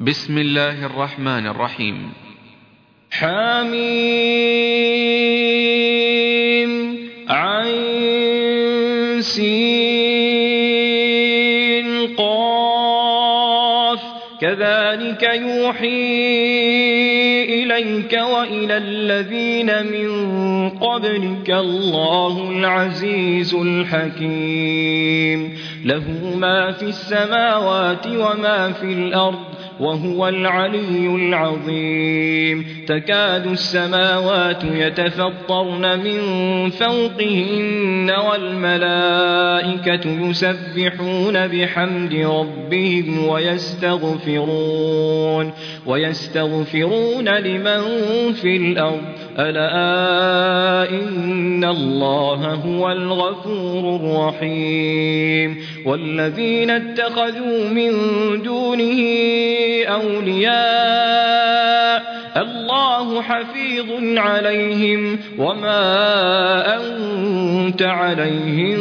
بسم الله الرحمن الرحيم. حميم عين سين قاف كذلك يوحي إليك وإلى الذين من قبلك الله العزيز الحكيم له ما في السماوات وما في الأرض وهو العلي العظيم تكاد السماوات يتفطرن من فوقهن والملائكة يسبحون بحمد ربهم ويستغفرون لمن في الأرض ألا إن الله هو الغفور الرحيم والذين اتخذوا من دونه أولياء الله حفيظ عليهم وما أنت عليهم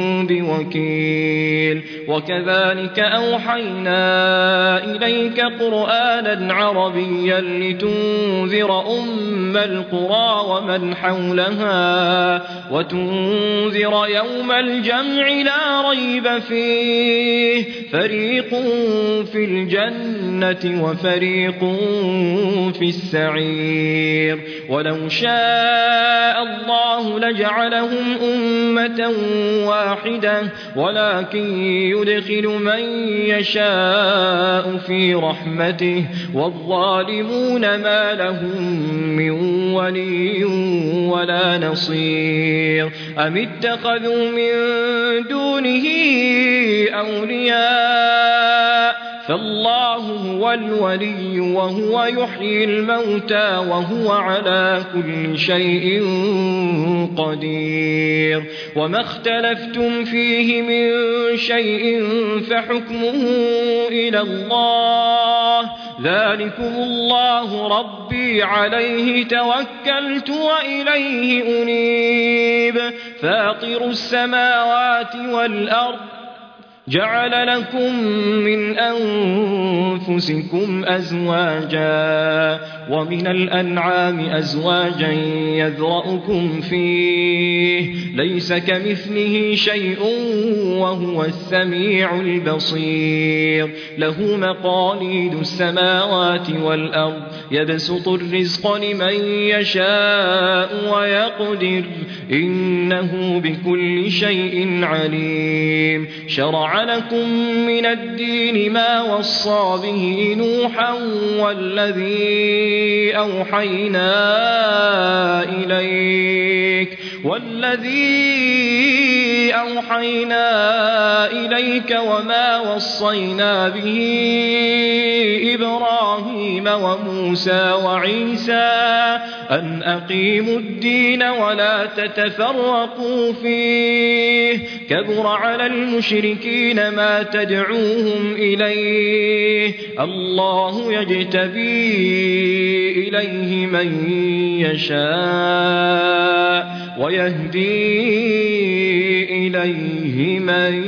بوكيل وكذلك أوحينا إليك قرآنا عربيا لتنذر أم القرى ومن حولها وتنذر يوم الجمع لا ريب فيه فريق في الجنة وفريق في السعير ولو شاء الله لجعلهم أمة واحدة ولكن يدخل من يشاء في رحمته والظالمون ما لهم من ولي ولا نصير أم اتخذوا من دونه أولياء فالله هو الولي وهو يحيي الموتى وهو على كل شيء قدير وما اختلفتم فيه من شيء فحكمه إلى الله ذلكم الله ربي عليه توكلت وإليه أنيب فاطر السماوات والأرض جعل لكم من أنفسكم أزواجا ومن الأنعام أزواجا يذرأكم فيه ليس كمثله شيء وهو السميع البصير له مقاليد السماوات والأرض يبسط الرزق لمن يشاء ويقدر إنه بكل شيء عليم شرع لكم من الدين ما وصى به نوحا والذي أوحينا إليك وما وصينا به إبراهيم وموسى وعيسى أن أقيموا الدين ولا تتفرقوا فيه كبر على المشركين ما تدعوهم إليه الله يجتبي إليه من يشاء ويهدي إليه من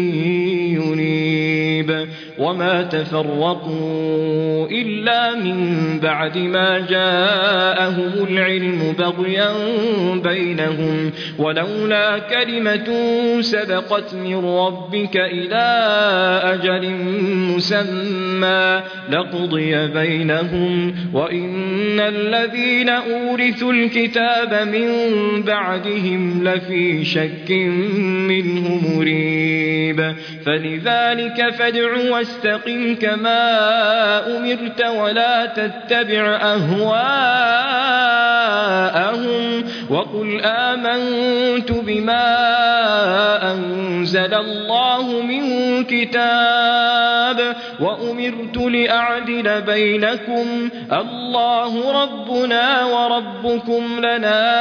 ينيب وما تفرقوا إلا من بعد ما جاءهم العلم بغيا بينهم ولولا كلمة سبقت من ربك إلى أجل مسمى لقضي بينهم وإن الذين أورثوا الكتاب من بعدهم لفي شك منه مريب فلذلك فادع واستقم كما أمرت ولا تتبع أهواءهم وقل آمنت بما أنزل الله من كتاب وأمرت لأعدل بينكم الله ربنا وربكم لنا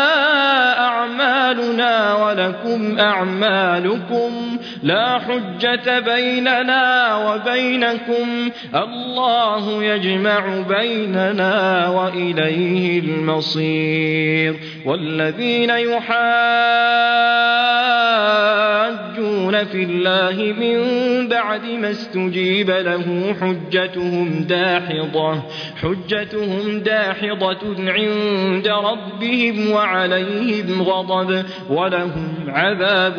أعمالنا ولكم أعمالكم لا حجة بيننا وبينكم الله يجمع بيننا وإليه المصير والذين يحاجون يجادلون في الله من بعد ما استجيب له حجتهم داحضة عند ربهم وعليهم غضب ولهم عذاب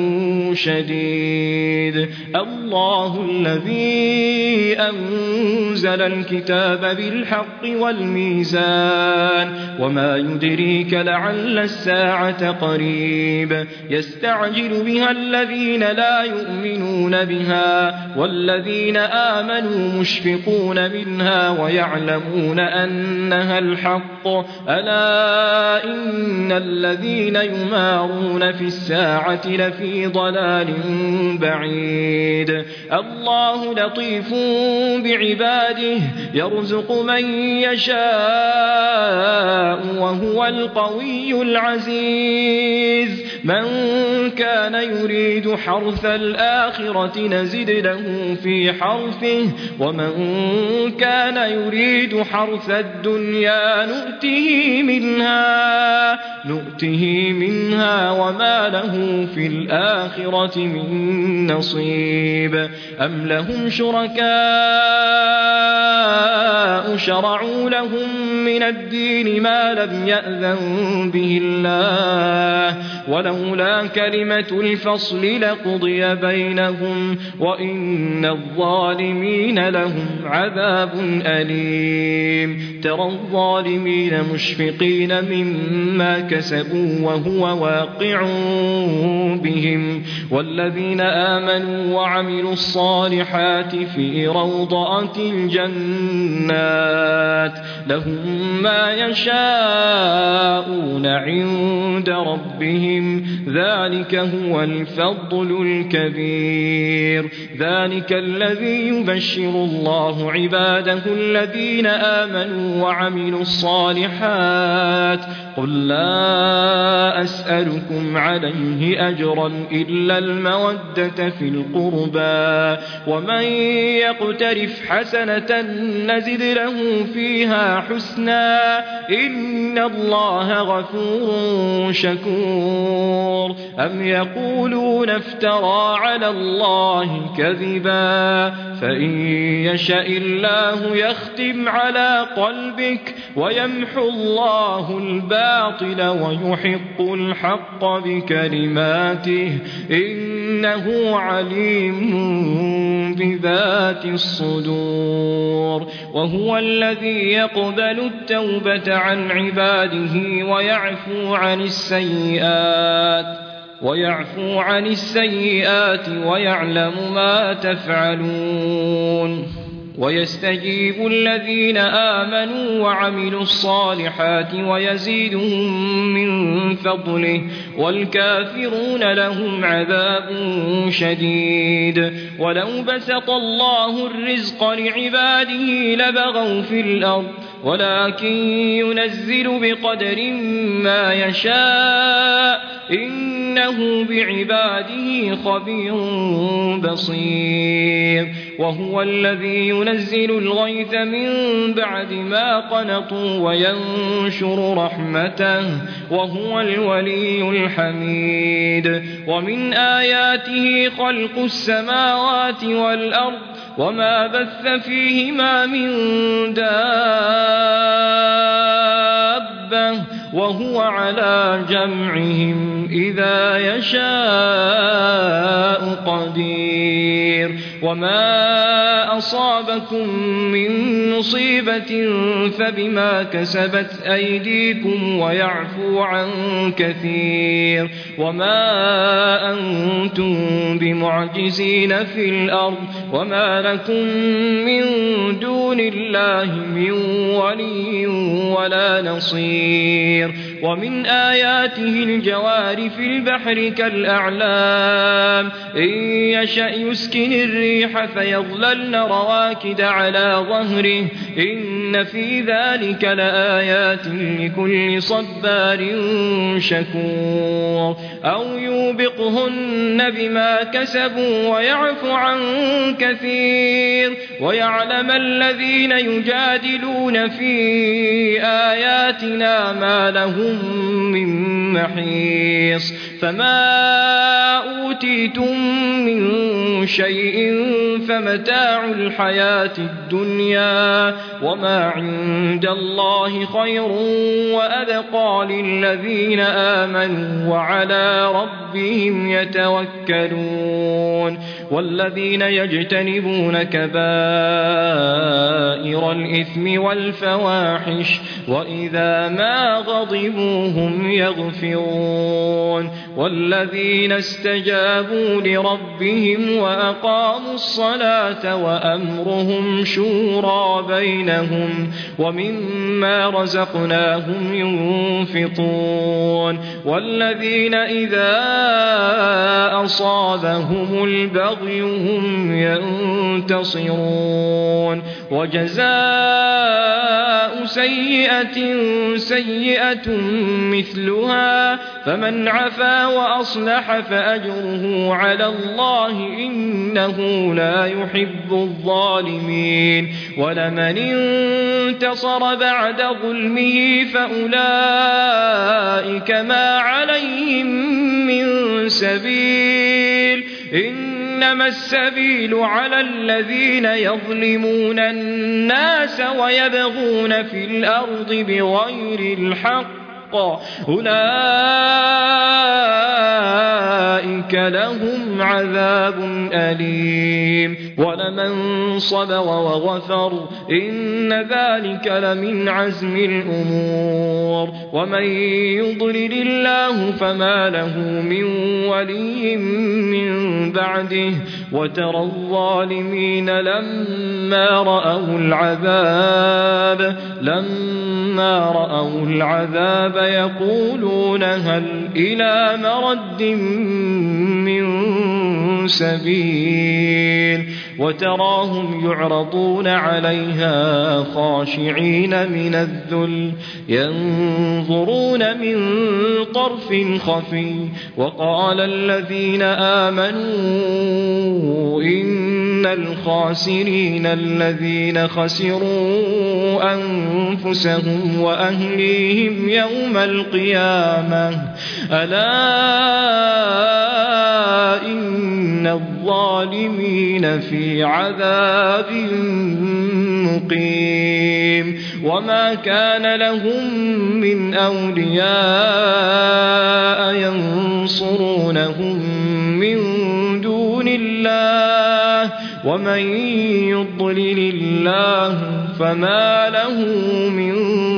شديد. الله الذي أنزل الكتاب بالحق والميزان وما يدريك لعل الساعة قريب. يستعجل بها الذين لا يؤمنون بها والذين آمنوا مشفقون منها ويعلمون أنها الحق. ألا إن الذين يمارون في الساعة لفي ضلال بعيد. الله لطيف بعباده يرزق من يشاء وهو القوي العزيز. من كان يريد حرث الآخرة نزد له في حرثه ومن كان يريد حرث الدنيا نؤته منها وما له في الآخرة من نصيب. أم لهم شركاء شرعوا لهم من الدين ما لم يأذن به الله ولولا كلمة الفصل لقضي بينهم وإن الظالمين لهم عذاب أليم. ترى الظالمين مشفقين مما كسبوا وهو واقع بهم والذين آمنوا وعملوا الصالحات في روضات الجنات لهم ما يشاءون عند ربهم ذلك هو الفضل الكبير. ذلك الذي يبشر الله عباده الذين آمنوا وعملوا الصالحات. قل لا أسألكم عليه أجرا إلا المودة في القربى ومن يقترف حسنة نزد له فيها حسنا إن الله غفور شكور. أم يقولون افترى على الله كذبا فإن يشاء الله يختم على قلبك ويمحو الله الباطل ويحق الحق بكلماته إنه عليم بذات الصدور. وهو الذي يقبل التوبة عن عباده ويعفو عن السيئات ويعلم ما تفعلون. ويستجيب الذين آمنوا وعملوا الصالحات ويزيدهم من فضله والكافرون لهم عذاب شديد. ولو بسط الله الرزق لعباده لبغوا في الأرض ولكن ينزل بقدر ما يشاء إنه بعباده خبير بصير. وهو الذي ينزل الغيث من بعد ما قنطوا وينشر رحمته وهو الولي الحميد. ومن آياته خلق السماوات والأرض وما بث فيهما من دابة وهو على جمعهم إذا يشاء قدير. وما أصابكم من مصيبة فبما كسبت أيديكم ويعفو عن كثير. وما أنتم بمعجزين في الأرض وما لكم من دون الله من ولي ولا نصير. ومن آياته الجوار في البحر كالأعلام إن يشأ يسكن الريح فيظللن رواكد على ظهره إن إن في ذلك لآيات لكل صبار شكور أو يوبقهن بما كسبوا ويعفو عن كثير ويعلم الذين يجادلون في آياتنا ما لهم من محيص فما أوتيتم من شيء فمتاع الحياة الدنيا وما عند الله خير وأبقى للذين آمنوا وعلى ربهم يتوكلون والذين يجتنبون كبائر الإثم والفواحش وإذا ما غضبوا هم يغفرون والذين استجابوا لربهم وأقاموا الصلاة وأمرهم شورى بينهم ومما رزقناهم ينفقون والذين إذا أصابهم البغي هم ينتصرون وجزاء سيئة سيئة مثلها فمن عفا وأصلح فأجره على الله إنه لا يحب الظالمين ولمن انتصر بعد ظلمه فأولئك ما عليهم من سبيل إنما السبيل على الذين يظلمون الناس ويبغون في الأرض بغير الحق أولئك لهم عذاب أليم ولمن صبر وغفر إن ذلك لمن عزم الأمور ومن يضلل الله فما له من ولي من بعده وترى الظالمين لما رأوا العذاب يقولون هل إلى مرد من سبيل وتراهم يعرضون عليها خاشعين من الذل ينظرون من طرف خفي وقال الذين آمنوا إن الخاسرين الذين خسروا أنفسهم وأهليهم يوم القيامة ألا إن الظالمين في عذاب مقيم وما كان لهم من أولياء ينصرونهم من دون الله ومن يضلل الله فما له من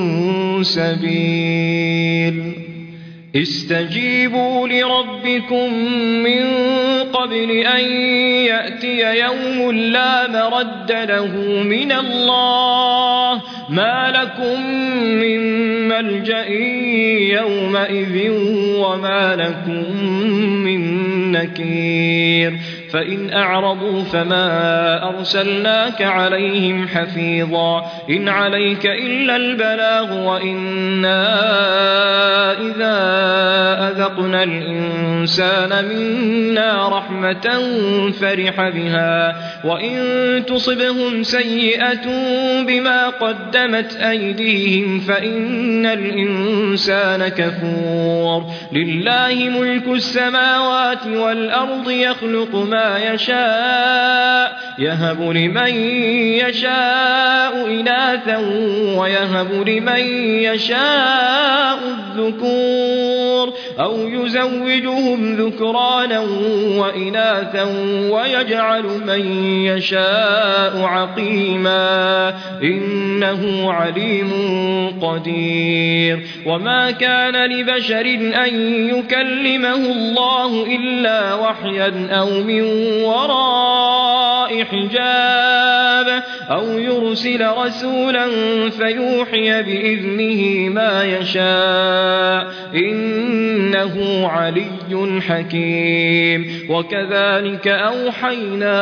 سبيل استجيبوا لربكم من قبل أن يأتي يوم لا مرد له من الله ما لكم من ملجأ يومئذ وما لكم من نكير فإن أعرضوا فما أرسلناك عليهم حفيظا إن عليك إلا البلاغ وإنا إذا أذقنا الإنسان منا رحمة فرح بها وإن تصبهم سيئة بما قدمت أيديهم فإن الإنسان كفور لله ملك السماوات والأرض يخلق ما يشاء يهب لمن يشاء إناثا ويهب لمن يشاء الذكور أو يزوجهم ذكرانا وإناثا ويجعل من يشاء عقيما إنه عليم قدير وما كان لبشر أن يكلمه الله إلا وحيا أو من وراء حجاب أو يرسل رسولا فيوحي بإذنه ما يشاء إنه علي حكيم وكذلك أوحينا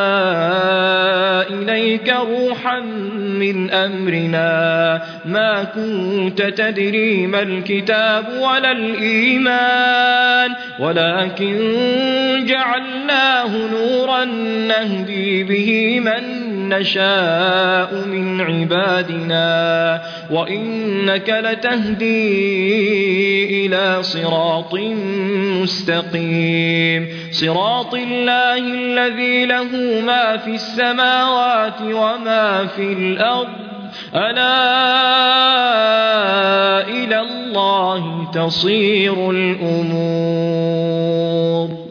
إليك روحا من أمرنا ما كنت تدري ما الكتاب ولا الإيمان ولكن جعلناه نورا نهدي به من نشاء من عبادنا وإنك لتهدي إلى صراط مستقيم صراط الله الذي له ما في السماوات وما في الأرض ألا إلى الله تصير الأمور